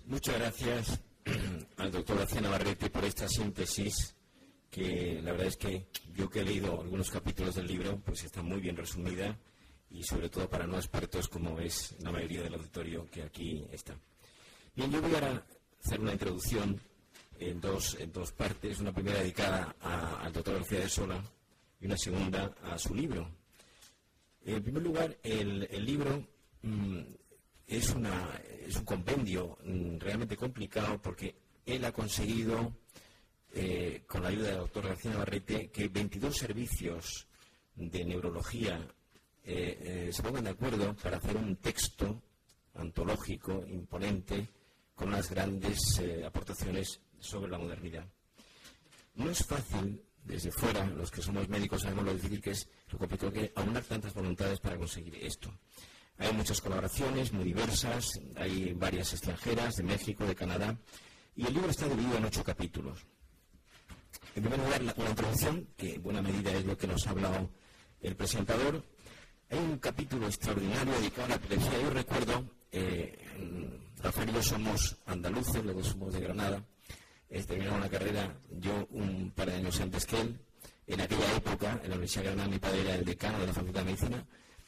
Muchas gracias al doctor García Navarrete por esta síntesis, que la verdad es que yo que he leído algunos capítulos del libro, pues está muy bien resumida y sobre todo para no expertos como es la mayoría del auditorio que aquí está. Bien, yo voy ahora a hacer una introducción en dos partes, una primera dedicada al doctor García de Sola y una segunda a su libro. En primer lugar, el libro es un compendio realmente complicado porque él ha conseguido, con la ayuda del doctor García Navarrete, que 22 servicios de neurología se pongan de acuerdo para hacer un texto antológico, imponente, con unas grandes aportaciones sobre la modernidad. No es fácil, desde fuera, los que somos médicos sabemos lo difícil que es, lo complicado que aunar tantas voluntades para conseguir esto. Hay muchas colaboraciones muy diversas, hay varias extranjeras, de México, de Canadá, y el libro está dividido en 8 capítulos. En primer lugar, una introducción, que en buena medida es lo que nos ha hablado el presentador. Hay un capítulo extraordinario dedicado a la epilepsia. Yo recuerdo, Rafael y yo somos andaluces, luego somos de Granada. Terminamos la carrera yo un par de años antes que él. En aquella época, en la Universidad de Granada, mi padre era el decano de la Facultad de Medicina.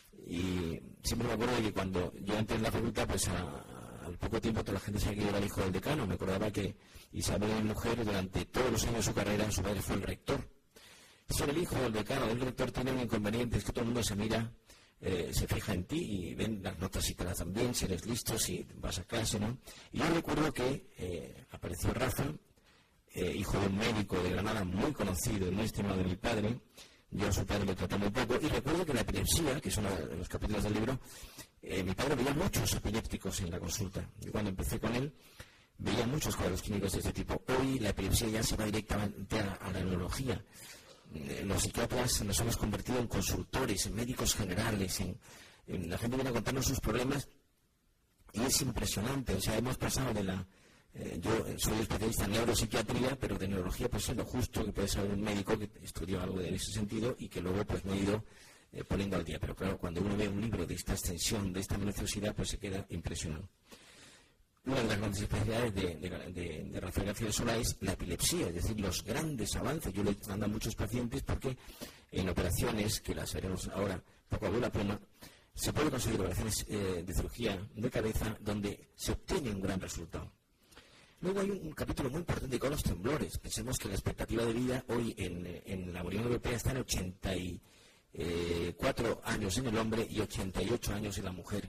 Y siempre me acuerdo de que cuando yo entré en la facultad, pues al poco tiempo toda la gente sabía que yo era el hijo del decano. Me acordaba que Isabel, mi mujer, durante todos los años de su carrera, su padre fue el rector. Ser el hijo del decano, del rector, tiene un inconveniente, es que todo el mundo se mira, se fija en ti y ven las notas si te las dan bien, si eres listo, si vas a clase, ¿no? Y yo recuerdo que apareció Rafa, hijo de un médico de Granada muy conocido y muy estimado de mi padre. Yo a su padre lo traté muy poco, y recuerdo que la epilepsia, que es uno de los capítulos del libro, mi padre veía muchos epilépticos en la consulta. Yo cuando empecé con él, veía muchos cuadros clínicos de este tipo. Hoy la epilepsia ya se va directamente a la neurología. Los psiquiatras nos hemos convertido en consultores, en médicos generales, la gente viene a contarnos sus problemas, y es impresionante. O sea, hemos pasado de la... yo soy especialista en neuropsiquiatría, pero de neurología pues es lo justo que puede saber un médico que estudió algo en ese sentido y que luego pues me he ido poniendo al día. Pero claro, cuando uno ve un libro de esta extensión, de esta minuciosidad, pues se queda impresionado. Una de las grandes especialidades de Rafael García de Sola es la epilepsia, es decir, los grandes avances. Yo le mando a muchos pacientes porque en operaciones, que las veremos ahora poco a la pluma, se puede conseguir operaciones de cirugía de cabeza donde se obtiene un gran resultado. Luego hay un capítulo muy importante con los temblores. Pensemos que la expectativa de vida hoy en la Unión Europea está en 84 años en el hombre y 88 años en la mujer.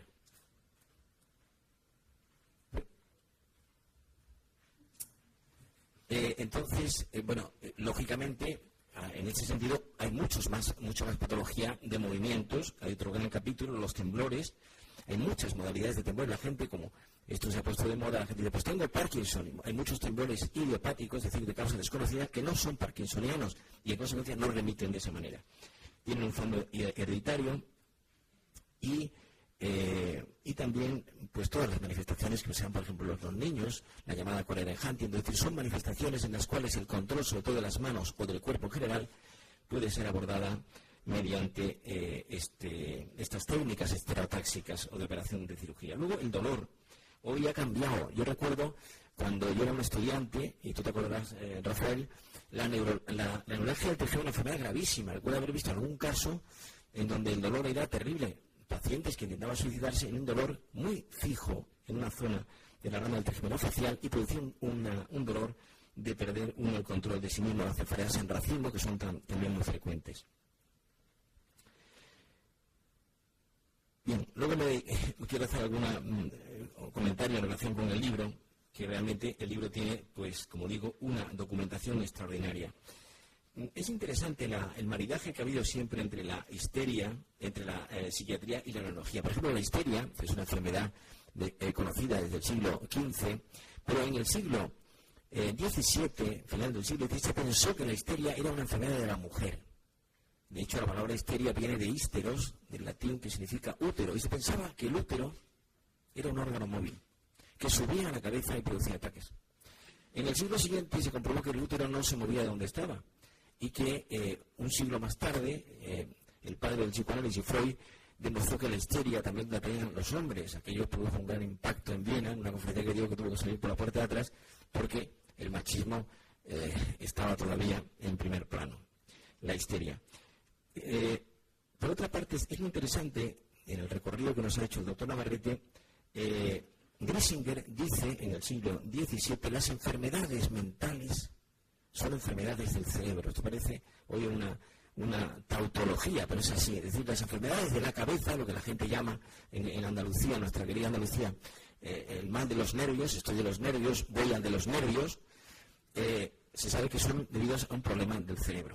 Entonces, lógicamente, en ese sentido, hay mucha más patología de movimientos. Hay otro gran capítulo, los temblores. Hay muchas modalidades de temblor. La gente, como esto se ha puesto de moda, la gente dice, pues tengo Parkinson. Hay muchos temblores idiopáticos, es decir, de causa desconocida, que no son parkinsonianos y en consecuencia no remiten de esa manera. Tienen un fondo hereditario y también pues todas las manifestaciones que sean, por ejemplo, los niños, la llamada cólera de Huntington, es decir, son manifestaciones en las cuales el control, sobre todo de las manos o del cuerpo en general, puede ser abordada mediante estas técnicas estereotáxicas o de operación de cirugía. Luego, el dolor. Hoy ha cambiado. Yo recuerdo cuando yo era un estudiante, y tú te acordarás, Rafael, la neuralgia del tejido era una enfermedad gravísima. Recuerdo haber visto algún caso en donde el dolor era terrible. Pacientes que intentaban suicidarse en un dolor muy fijo en una zona de la rama del tejido facial y producían un dolor de perder uno el control de sí mismo, las cefaleas en racimo, que son también muy frecuentes. Bien, luego quiero hacer algún comentario en relación con el libro, que realmente el libro tiene, pues, como digo, una documentación extraordinaria. Es interesante el maridaje que ha habido siempre entre la histeria, entre la psiquiatría y la neurología. Por ejemplo, la histeria es una enfermedad conocida desde el siglo XV, pero en el siglo XVII, final del siglo XVII, se pensó que la histeria era una enfermedad de la mujer. De hecho, la palabra histeria viene de histeros, del latín, que significa útero, y se pensaba que el útero era un órgano móvil, que subía a la cabeza y producía ataques. En el siglo siguiente se comprobó que el útero no se movía de donde estaba, y que un siglo más tarde, el padre del psicoanálisis, Freud, demostró que la histeria también la tenían los hombres. Aquello produjo un gran impacto en Viena, en una conferencia que dio que tuvo que salir por la puerta de atrás, porque el machismo estaba todavía en primer plano, la histeria. Por otra parte, es muy interesante, en el recorrido que nos ha hecho el doctor Navarrete, Grisinger dice en el siglo XVII las enfermedades mentales son enfermedades del cerebro. Esto parece hoy una tautología, pero es así. Es decir, las enfermedades de la cabeza, lo que la gente llama en Andalucía, nuestra querida Andalucía, el mal de los nervios, estoy de los nervios, voy al de los nervios, se sabe que son debidos a un problema del cerebro.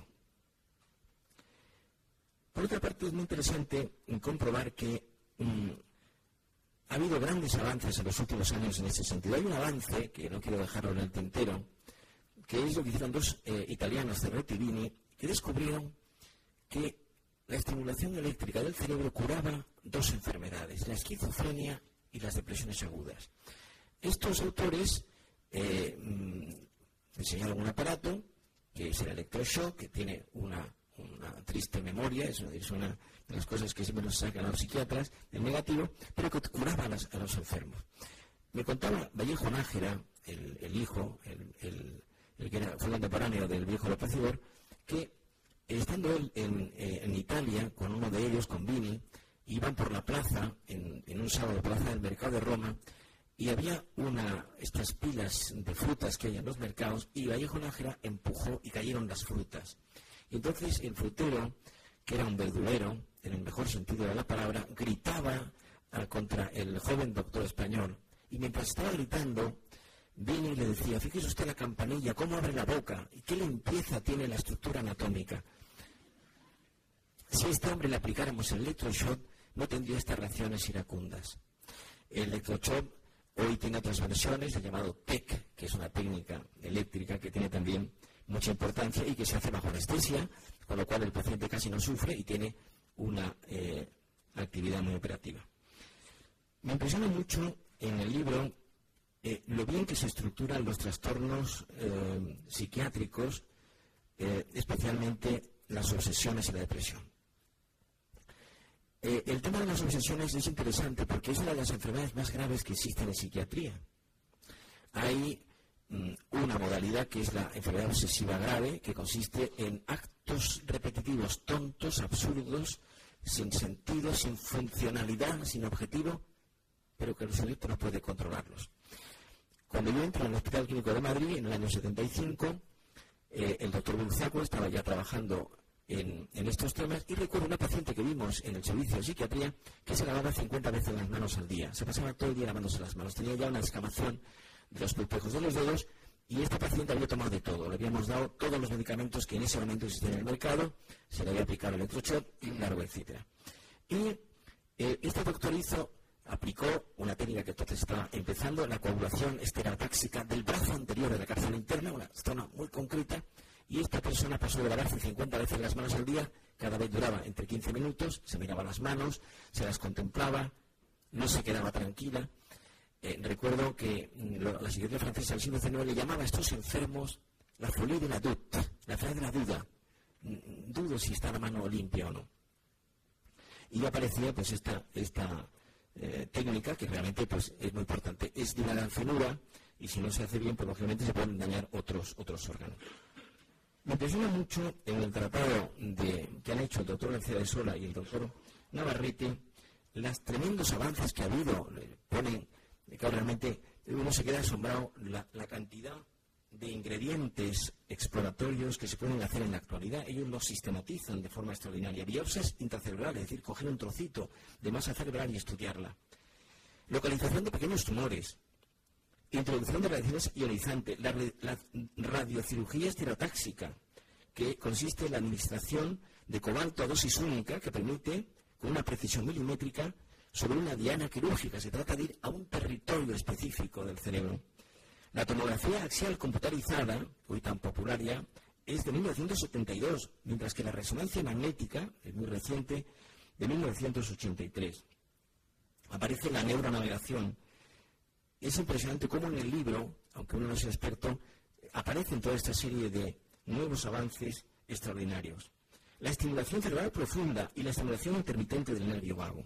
Por otra parte, es muy interesante comprobar que ha habido grandes avances en los últimos años en ese sentido. Hay un avance, que no quiero dejarlo en el tintero, que es lo que hicieron dos italianos, Cerretti y Vini, que descubrieron que la estimulación eléctrica del cerebro curaba dos enfermedades, la esquizofrenia y las depresiones agudas. Estos autores diseñaron un aparato, que es el electroshock, que tiene una triste memoria, es una de las cosas que siempre nos sacan a los psiquiatras, el negativo, pero que curaba a los enfermos. Me contaba Vallejo Nájera, el hijo, el que fue contemporáneo del viejo López Ibor, que estando él en Italia, con uno de ellos, con Vini, iban por la plaza, en un sábado, plaza del mercado de Roma, y había estas pilas de frutas que hay en los mercados, y Vallejo Nájera empujó y cayeron las frutas. Y entonces el frutero, que era un verdulero, en el mejor sentido de la palabra, gritaba contra el joven doctor español. Y mientras estaba gritando, Vini le decía, fíjese usted la campanilla, cómo abre la boca, y qué limpieza tiene la estructura anatómica. Si a este hombre le aplicáramos el electroshock, no tendría estas reacciones iracundas. El electroshock hoy tiene otras versiones, el llamado TEC, que es una técnica eléctrica que tiene también mucha importancia y que se hace bajo anestesia, con lo cual el paciente casi no sufre y tiene una actividad muy operativa. Me impresiona mucho en el libro lo bien que se estructuran los trastornos psiquiátricos, especialmente las obsesiones y la depresión. El tema de las obsesiones es interesante porque es una de las enfermedades más graves que existen en psiquiatría. Hay una modalidad que es la enfermedad obsesiva grave, que consiste en actos repetitivos tontos, absurdos, sin sentido, sin funcionalidad, sin objetivo, pero que el cerebro no puede controlarlos. Cuando yo entro en el Hospital Clínico de Madrid, en el año 75, el doctor Bulzaco estaba ya trabajando en estos temas, y recuerdo una paciente que vimos en el servicio de psiquiatría que se lavaba 50 veces las manos al día. Se pasaba todo el día lavándose las manos. Tenía ya una descamación de los pulpejos de los dedos, y esta paciente había tomado de todo. Le habíamos dado todos los medicamentos que en ese momento existían en el mercado, se le había aplicado el electroshock, y largo, etcétera. Y este doctor aplicó una técnica que entonces estaba empezando, la coagulación estereotáxica del brazo anterior de la cápsula interna, una zona muy concreta, y esta persona pasó de lavarse 50 veces las manos al día, cada vez duraba entre 15 minutos, se miraba las manos, se las contemplaba, no se quedaba tranquila. Recuerdo que la psiquiatría francesa del siglo XIX le llamaba a estos enfermos la folie de la doute, la enfermedad de la duda. Dudo si está la mano limpia o no. Y aparecía pues esta técnica que realmente pues es muy importante. Es de una gran finura y si no se hace bien, pues lógicamente se pueden dañar otros órganos. Me impresiona mucho en el tratado que han hecho el doctor García de Sola y el doctor Navarrete los tremendos avances que ha habido. Ponen que realmente uno se queda asombrado la cantidad de ingredientes exploratorios que se pueden hacer en la actualidad. Ellos los sistematizan de forma extraordinaria. Biopsias intracerebrales, es decir, coger un trocito de masa cerebral y estudiarla. Localización de pequeños tumores. Introducción de radiaciones ionizantes. La radiocirugía estereotáxica, que consiste en la administración de cobalto a dosis única, que permite, con una precisión milimétrica, sobre una diana quirúrgica. Se trata de ir a un territorio específico del cerebro. La tomografía axial computarizada, hoy tan popular ya, es de 1972, mientras que la resonancia magnética, es muy reciente, de 1983. Aparece la neuronavegación. Es impresionante cómo en el libro, aunque uno no sea experto, aparecen toda esta serie de nuevos avances extraordinarios. la estimulación cerebral profunda y la estimulación intermitente del nervio vago.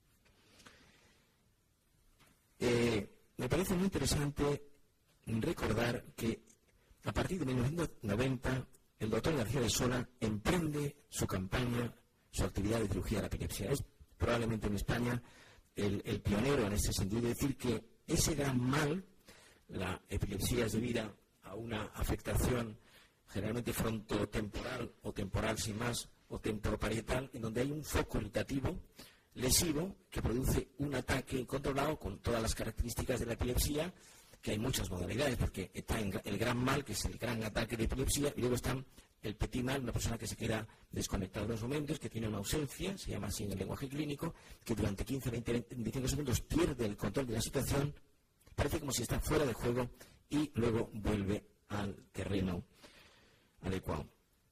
Me parece muy interesante recordar que a partir de 1990 el doctor García de Sola emprende su campaña, su actividad de cirugía de la epilepsia. Es probablemente en España el pionero en este sentido, es decir, que ese gran mal, la epilepsia es debida a una afectación generalmente frontotemporal o temporal sin más, o temporoparietal, en donde hay un foco irritativo lesivo que produce un ataque incontrolado con todas las características de la epilepsia, que hay muchas modalidades, porque está el gran mal, que es el gran ataque de epilepsia, y luego están el petit mal, una persona que se queda desconectada en unos momentos, que tiene una ausencia, se llama así en el lenguaje clínico, que durante 15, 20, 25 segundos pierde el control de la situación, parece como si está fuera de juego y luego vuelve al terreno adecuado.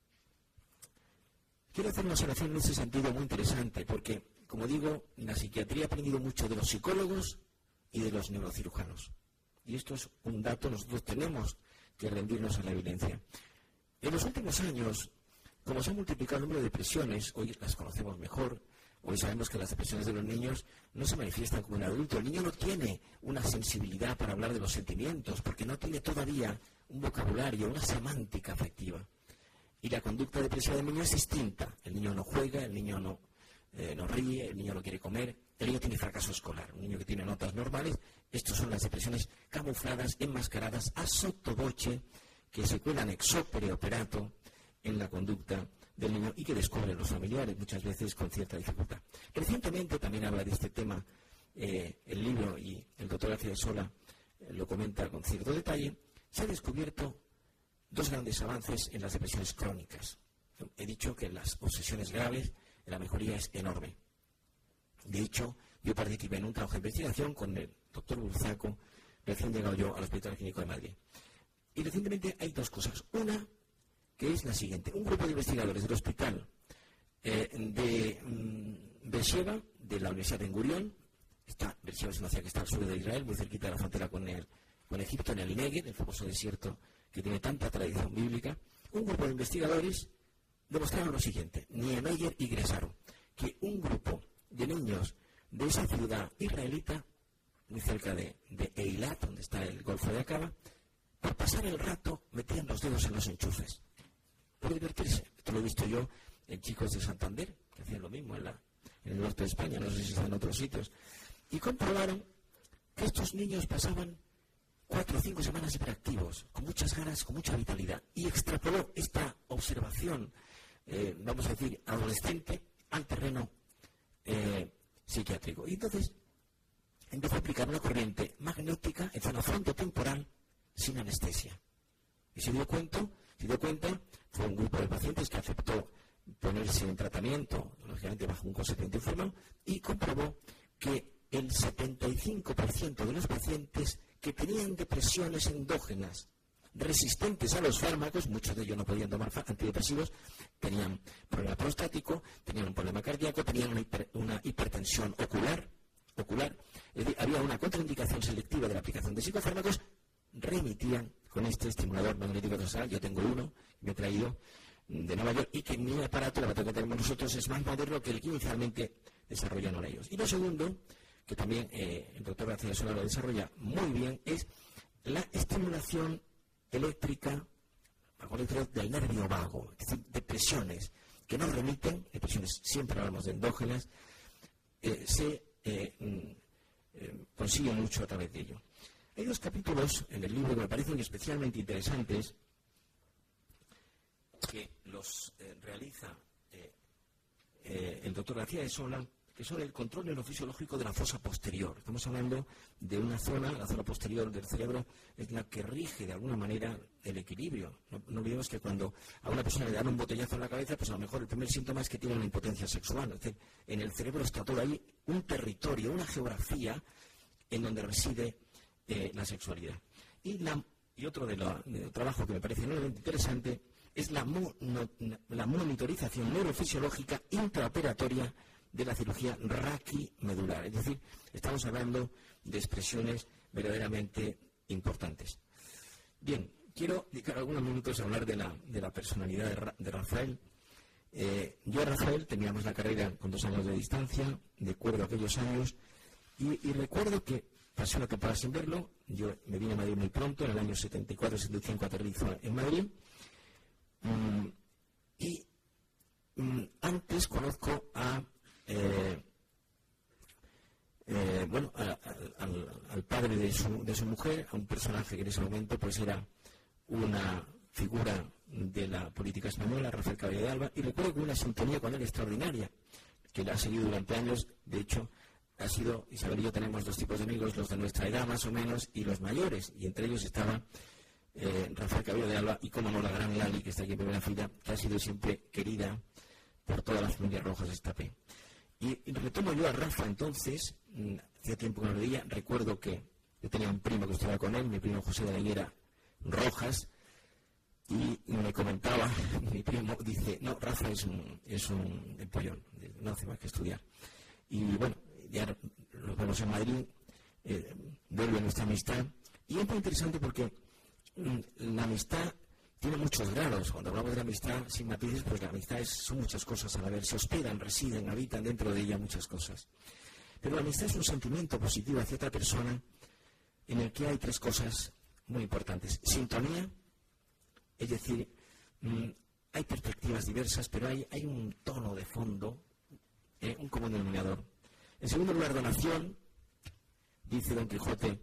Quiero hacer una observación en ese sentido muy interesante, porque, como digo, la psiquiatría ha aprendido mucho de los psicólogos y de los neurocirujanos. Y esto es un dato, nosotros tenemos que rendirnos a la evidencia. En los últimos años, como se ha multiplicado el número de depresiones, hoy las conocemos mejor, hoy sabemos que las depresiones de los niños no se manifiestan como en el adulto. El niño no tiene una sensibilidad para hablar de los sentimientos, porque no tiene todavía un vocabulario, una semántica afectiva. Y la conducta depresiva del niño es distinta. El niño no juega, el niño no ríe, el niño no quiere comer, el niño tiene fracaso escolar. Un niño que tiene notas normales, estas son las depresiones camufladas, enmascaradas, a sotto voce, que se cuelan ex opere operato en la conducta del niño y que descubren los familiares, muchas veces con cierta dificultad. Recientemente también habla de este tema el libro, y el doctor García de Sola lo comenta con cierto detalle. Se ha descubierto dos grandes avances en las depresiones crónicas. He dicho que en las obsesiones graves la mejoría es enorme. De hecho, yo participé en un trabajo de investigación con el doctor Burzaco, recién llegado yo al Hospital Clínico de Madrid. Y recientemente hay dos cosas. Una, que es la siguiente. Un grupo de investigadores del hospital de Beersheba, de la Universidad de Ben Gurión, Beersheba es una ciudad que está al sur de Israel, muy cerquita de la frontera con Egipto, en el Negev, el famoso desierto que tiene tanta tradición bíblica. Un grupo de investigadores demostraron lo siguiente, Niemeyer y Gresaro, que un grupo de niños de esa ciudad israelita, muy cerca de Eilat, donde está el Golfo de Aqaba, por pasar el rato metían los dedos en los enchufes, por divertirse. Esto lo he visto yo en chicos de Santander, que hacían lo mismo en el norte de España, no sé si están en otros sitios, y comprobaron que estos niños pasaban 4 o 5 semanas hiperactivos, con muchas ganas, con mucha vitalidad, y extrapoló esta observación, vamos a decir, adolescente, al terreno psiquiátrico. Y entonces empezó a aplicar una corriente magnética en zona frontotemporal sin anestesia. Y se dio cuenta, fue un grupo de pacientes que aceptó ponerse en tratamiento, lógicamente bajo un consentimiento informado, y comprobó que el 75% de los pacientes que tenían depresiones endógenas resistentes a los fármacos, muchos de ellos no podían tomar antidepresivos, tenían problema prostático, tenían un problema cardíaco, tenían una hipertensión ocular, es decir, había una contraindicación selectiva de la aplicación de psicofármacos, remitían con este estimulador magnético transversal. Yo tengo uno, me he traído de Nueva York, y que mi aparato, el aparato que tenemos nosotros, es más moderno que el que inicialmente desarrollaron ellos. Y lo segundo, que también el doctor García de Sola lo desarrolla muy bien, es la estimulación eléctrica del nervio vago, es decir, depresiones que nos remiten, depresiones, siempre hablamos de endógenas, se consigue mucho a través de ello. Hay dos capítulos en el libro que me parecen especialmente interesantes, que los realiza el doctor García de Sola, que son el control neurofisiológico de la fosa posterior. Estamos hablando de una zona, la zona posterior del cerebro, es la que rige de alguna manera el equilibrio. No olvidemos que cuando a una persona le dan un botellazo en la cabeza, pues a lo mejor el primer síntoma es que tiene una impotencia sexual. Es decir, en el cerebro está todo ahí, un territorio, una geografía en donde reside la sexualidad. Y otro de trabajo que me parece enormemente interesante es la monitorización neurofisiológica intraoperatoria de la cirugía raquimedular. Es decir, estamos hablando de expresiones verdaderamente importantes. Bien, quiero dedicar algunos minutos a hablar de la personalidad de Rafael. Yo y Rafael teníamos la carrera con 2 años de distancia, de acuerdo a aquellos años, y recuerdo que pasé una temporada sin verlo. Yo me vine a Madrid muy pronto, en el año 74-75 aterrizo en Madrid, y antes conozco al padre de su mujer, a un personaje que en ese momento pues era una figura de la política española, Rafael Cabello de Alba, y recuerdo que una sintonía con él extraordinaria, que la ha seguido durante años. De hecho, ha sido, Isabel y yo tenemos 2 tipos de amigos, los de nuestra edad más o menos y los mayores, y entre ellos estaba Rafael Cabello de Alba y, como no, la gran Lali, que está aquí en primera fila, que ha sido siempre querida por toda la familia Rojas Estapé. Y retomo yo a Rafa entonces, hacía tiempo que no lo veía. Recuerdo que yo tenía un primo que estudiaba con él, mi primo José de la Higuera Rojas, y me comentaba, mi primo dice, no, Rafa es un empollón, no hace más que estudiar. Y bueno, ya los vemos en Madrid, vuelve nuestra amistad, y es muy interesante porque la amistad tiene muchos grados. Cuando hablamos de la amistad sin matices, pues la amistad son muchas cosas a la vez, se hospedan, residen, habitan dentro de ella muchas cosas. Pero la amistad es un sentimiento positivo hacia otra persona en el que hay 3 cosas muy importantes. Sintonía, es decir, hay perspectivas diversas, pero hay un tono de fondo, un común denominador. En segundo lugar, donación. Dice Don Quijote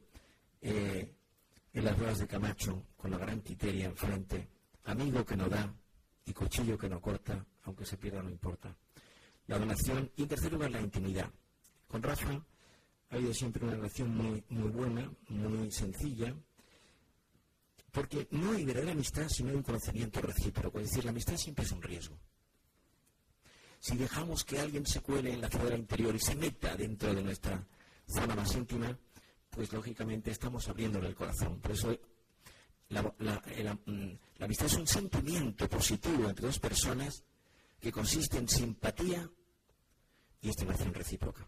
en las ruedas de Camacho, con la gran Quiteria enfrente: amigo que no da y cuchillo que no corta, aunque se pierda no importa. La donación. Y en tercer lugar, la intimidad. Con Rafa ha habido siempre una relación muy, muy buena, muy sencilla, porque no hay verdadera amistad si no hay un conocimiento recíproco. Es decir, la amistad siempre es un riesgo. Si dejamos que alguien se cuele en la frontera interior y se meta dentro de nuestra zona más íntima, pues lógicamente estamos abriéndole el corazón. Por eso la amistad es un sentimiento positivo entre 2 personas que consiste en simpatía y estimación recíproca.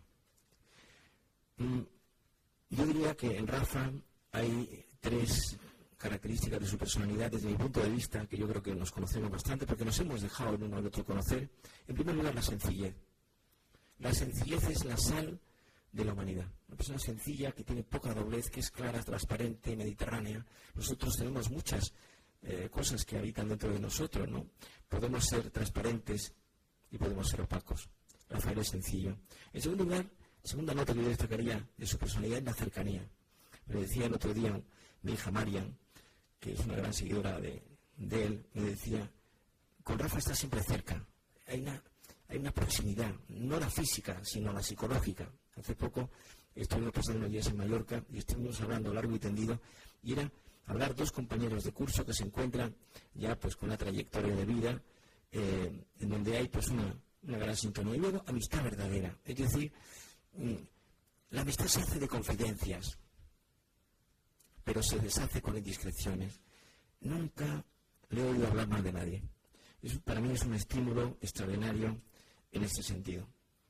Yo diría que en Rafa hay 3 características de su personalidad, desde mi punto de vista, que yo creo que nos conocemos bastante, porque nos hemos dejado el uno al otro conocer. En primer lugar, la sencillez. La sencillez es la sal de la humanidad. Una persona sencilla, que tiene poca doblez, que es clara, transparente, mediterránea. Nosotros tenemos muchas cosas que habitan dentro de nosotros, ¿no? Podemos ser transparentes y podemos ser opacos. Rafael es sencillo. En segundo lugar, segunda nota que yo destacaría de su personalidad es la cercanía. Me decía el otro día mi hija Marian, que es una gran seguidora de él, me decía: con Rafa está siempre cerca. Hay una proximidad, no la física, sino la psicológica. Hace poco estuvimos pasando unos días en Mallorca y estuvimos hablando largo y tendido, y era hablar 2 compañeros de curso que se encuentran ya pues con una trayectoria de vida en donde hay pues una gran sintonía. Y luego, amistad verdadera. Es decir, la amistad se hace de confidencias, pero se deshace con indiscreciones. Nunca le he oído hablar mal de nadie. Eso para mí es un estímulo extraordinario en este sentido.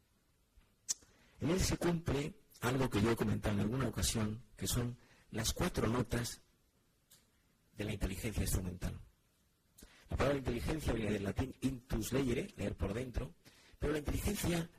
En él se cumple algo que yo he comentado en alguna ocasión, que son las 4 notas de la inteligencia instrumental. La palabra inteligencia viene del latín intus legere, leer por dentro, pero la inteligencia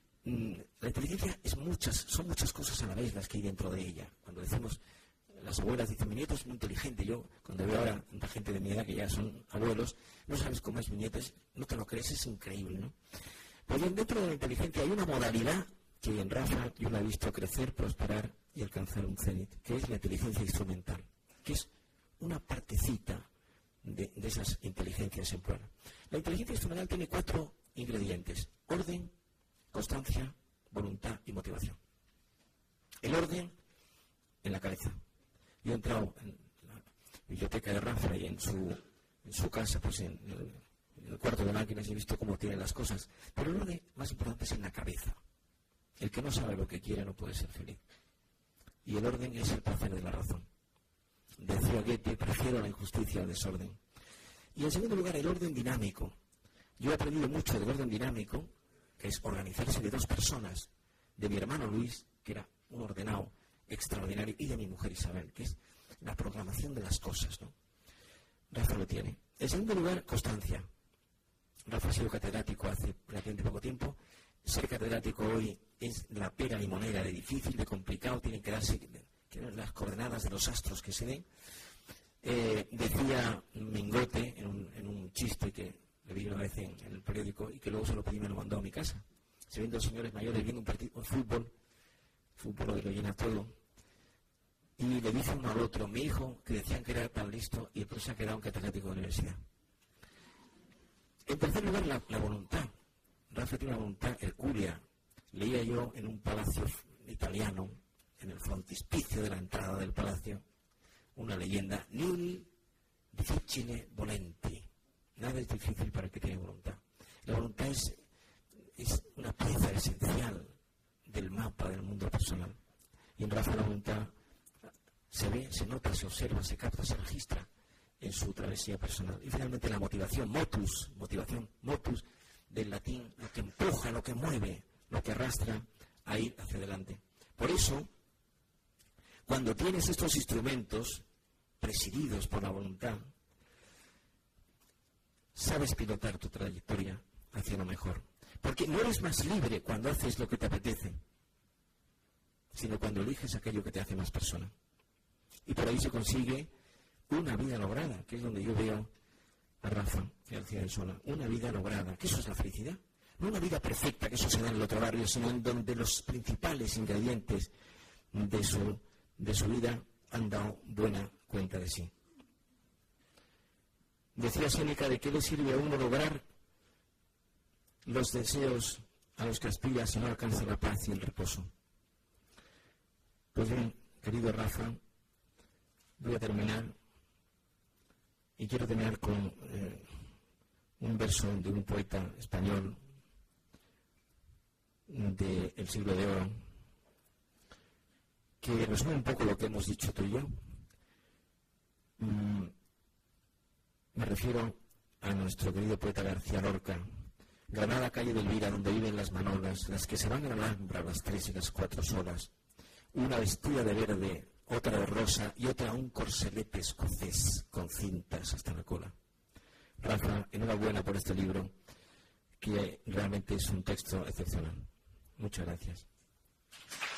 son muchas cosas a la vez las que hay dentro de ella. Cuando decimos, las abuelas dicen, mi nieto es muy inteligente. Yo, cuando veo ahora a gente de mi edad que ya son abuelos, no sabes cómo es mi nieto, no te lo crees, es increíble, ¿no? Pues bien, dentro de la inteligencia hay una modalidad que en Rafa yo la he visto crecer, prosperar y alcanzar un cenit, que es la inteligencia instrumental, que es una partecita de esas inteligencias en plural. La inteligencia instrumental tiene 4 ingredientes: orden, constancia, voluntad y motivación. El orden en la cabeza. Yo he entrado en la biblioteca de Rafa y en su casa, pues en el cuarto de máquinas, y he visto cómo tienen las cosas. Pero el orden más importante es en la cabeza. El que no sabe lo que quiere no puede ser feliz. Y el orden es el placer de la razón. Decía Goethe: prefiero la injusticia al desorden. Y en segundo lugar, el orden dinámico. Yo he aprendido mucho del orden dinámico, que es organizarse de 2 personas, de mi hermano Luis, que era un ordenado extraordinario, y de mi mujer Isabel, que es la programación de las cosas, ¿no? Rafa lo tiene. En segundo lugar, constancia. Rafa ha sido catedrático hace relativamente poco tiempo. Ser catedrático hoy es la pera limonera de difícil, de complicado, tienen que darse las coordenadas de los astros que se den. Decía Mingote en un chiste que le vi una vez en el periódico y que luego se lo pedí y me lo mandó a mi casa. Se ven dos señores mayores viendo un partido de fútbol lo llena todo, y le dice uno al otro: mi hijo, que decían que era tan listo, y después se ha quedado un catedrático de universidad. En tercer lugar, la voluntad. Rafa tiene una voluntad hercúlea. Leía yo en un palacio italiano, en el frontispicio de la entrada del palacio, una leyenda: nil difficile volenti. Nada es difícil para el que tiene voluntad. La voluntad es una pieza esencial del mapa del mundo personal. Y en Rafa la voluntad se ve, se nota, se observa, se capta, se registra en su travesía personal. Y finalmente la motivación, motus, del latín, lo que empuja, lo que mueve, lo que arrastra a ir hacia adelante. Por eso, cuando tienes estos instrumentos presididos por la voluntad, sabes pilotar tu trayectoria hacia lo mejor. Porque no eres más libre cuando haces lo que te apetece, sino cuando eliges aquello que te hace más persona. Y por ahí se consigue una vida lograda, que es donde yo veo a Rafa García del Sola. Una vida lograda, que eso es la felicidad. No una vida perfecta, que eso se da en el otro barrio, sino en donde los principales ingredientes de su vida han dado buena cuenta de sí. Decía Séneca: ¿de qué le sirve a uno lograr los deseos a los que aspira si no alcanza la paz y el reposo? Pues bien, querido Rafa, voy a terminar, y quiero terminar con un verso de un poeta español del siglo de oro, que resume un poco lo que hemos dicho tú y yo. Me refiero a nuestro querido poeta García Lorca. Granada, calle de Elvira, donde viven las manolas, las que se van a la Alhambra a las 3 y las 4 solas. Una vestida de verde, otra de rosa y otra un corselete escocés con cintas hasta la cola. Rafa, enhorabuena por este libro, que realmente es un texto excepcional. Muchas gracias.